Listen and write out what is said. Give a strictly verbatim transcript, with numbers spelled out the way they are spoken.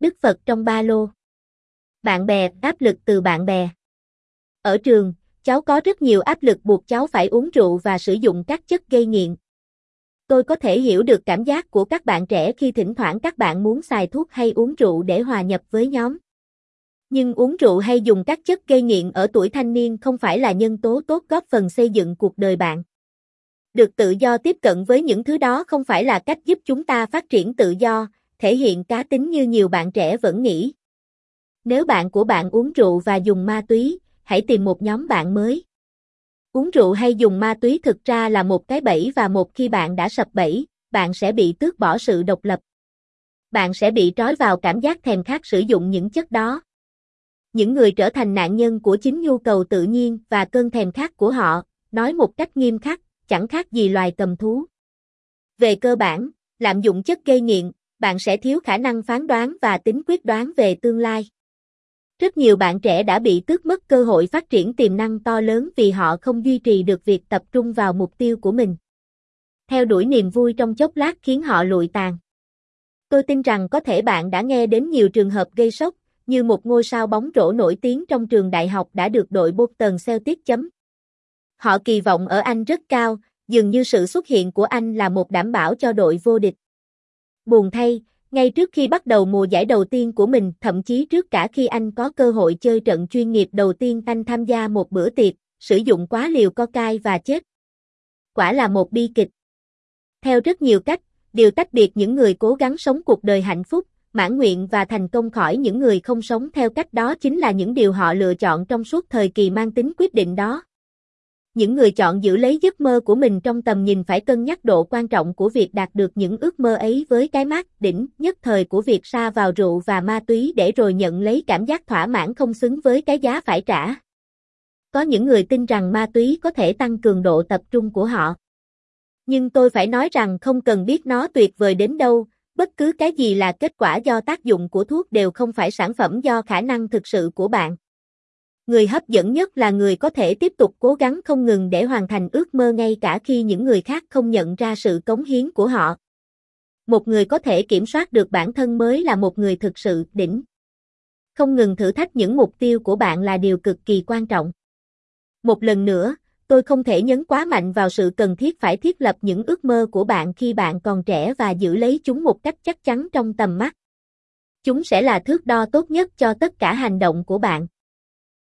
Đức Phật trong ba lô. Bạn bè, áp lực từ bạn bè. Ở trường, cháu có rất nhiều áp lực buộc cháu phải uống rượu và sử dụng các chất gây nghiện. Tôi có thể hiểu được cảm giác của các bạn trẻ khi thỉnh thoảng các bạn muốn xài thuốc hay uống rượu để hòa nhập với nhóm. Nhưng uống rượu hay dùng các chất gây nghiện ở tuổi thanh niên không phải là nhân tố tốt góp phần xây dựng cuộc đời bạn. Được tự do tiếp cận với những thứ đó không phải là cách giúp chúng ta phát triển tự do, thể hiện cá tính như nhiều bạn trẻ vẫn nghĩ. Nếu bạn của bạn uống rượu và dùng ma túy, hãy tìm một nhóm bạn mới. Uống rượu hay dùng ma túy thực ra là một cái bẫy và một khi bạn đã sập bẫy, bạn sẽ bị tước bỏ sự độc lập. Bạn sẽ bị trói vào cảm giác thèm khát sử dụng những chất đó. Những người trở thành nạn nhân của chính nhu cầu tự nhiên và cơn thèm khát của họ, nói một cách nghiêm khắc, chẳng khác gì loài cầm thú. Về cơ bản, lạm dụng chất gây nghiện, bạn sẽ thiếu khả năng phán đoán và tính quyết đoán về tương lai. Rất nhiều bạn trẻ đã bị tước mất cơ hội phát triển tiềm năng to lớn vì họ không duy trì được việc tập trung vào mục tiêu của mình. Theo đuổi niềm vui trong chốc lát khiến họ lụi tàn. Tôi tin rằng có thể bạn đã nghe đến nhiều trường hợp gây sốc, như một ngôi sao bóng rổ nổi tiếng trong trường đại học đã được đội Boston Celtics chấm. Họ kỳ vọng ở anh rất cao, dường như sự xuất hiện của anh là một đảm bảo cho đội vô địch. Buồn thay, ngay trước khi bắt đầu mùa giải đầu tiên của mình, thậm chí trước cả khi anh có cơ hội chơi trận chuyên nghiệp đầu tiên, anh tham gia một bữa tiệc, sử dụng quá liều cocaine và chết. Quả là một bi kịch. Theo rất nhiều cách, điều tách biệt những người cố gắng sống cuộc đời hạnh phúc, mãn nguyện và thành công khỏi những người không sống theo cách đó chính là những điều họ lựa chọn trong suốt thời kỳ mang tính quyết định đó. Những người chọn giữ lấy giấc mơ của mình trong tầm nhìn phải cân nhắc độ quan trọng của việc đạt được những ước mơ ấy với cái mác đỉnh nhất thời của việc sa vào rượu và ma túy để rồi nhận lấy cảm giác thỏa mãn không xứng với cái giá phải trả. Có những người tin rằng ma túy có thể tăng cường độ tập trung của họ. Nhưng tôi phải nói rằng không cần biết nó tuyệt vời đến đâu, bất cứ cái gì là kết quả do tác dụng của thuốc đều không phải sản phẩm do khả năng thực sự của bạn. Người hấp dẫn nhất là người có thể tiếp tục cố gắng không ngừng để hoàn thành ước mơ ngay cả khi những người khác không nhận ra sự cống hiến của họ. Một người có thể kiểm soát được bản thân mới là một người thực sự đỉnh. Không ngừng thử thách những mục tiêu của bạn là điều cực kỳ quan trọng. Một lần nữa, tôi không thể nhấn quá mạnh vào sự cần thiết phải thiết lập những ước mơ của bạn khi bạn còn trẻ và giữ lấy chúng một cách chắc chắn trong tầm mắt. Chúng sẽ là thước đo tốt nhất cho tất cả hành động của bạn.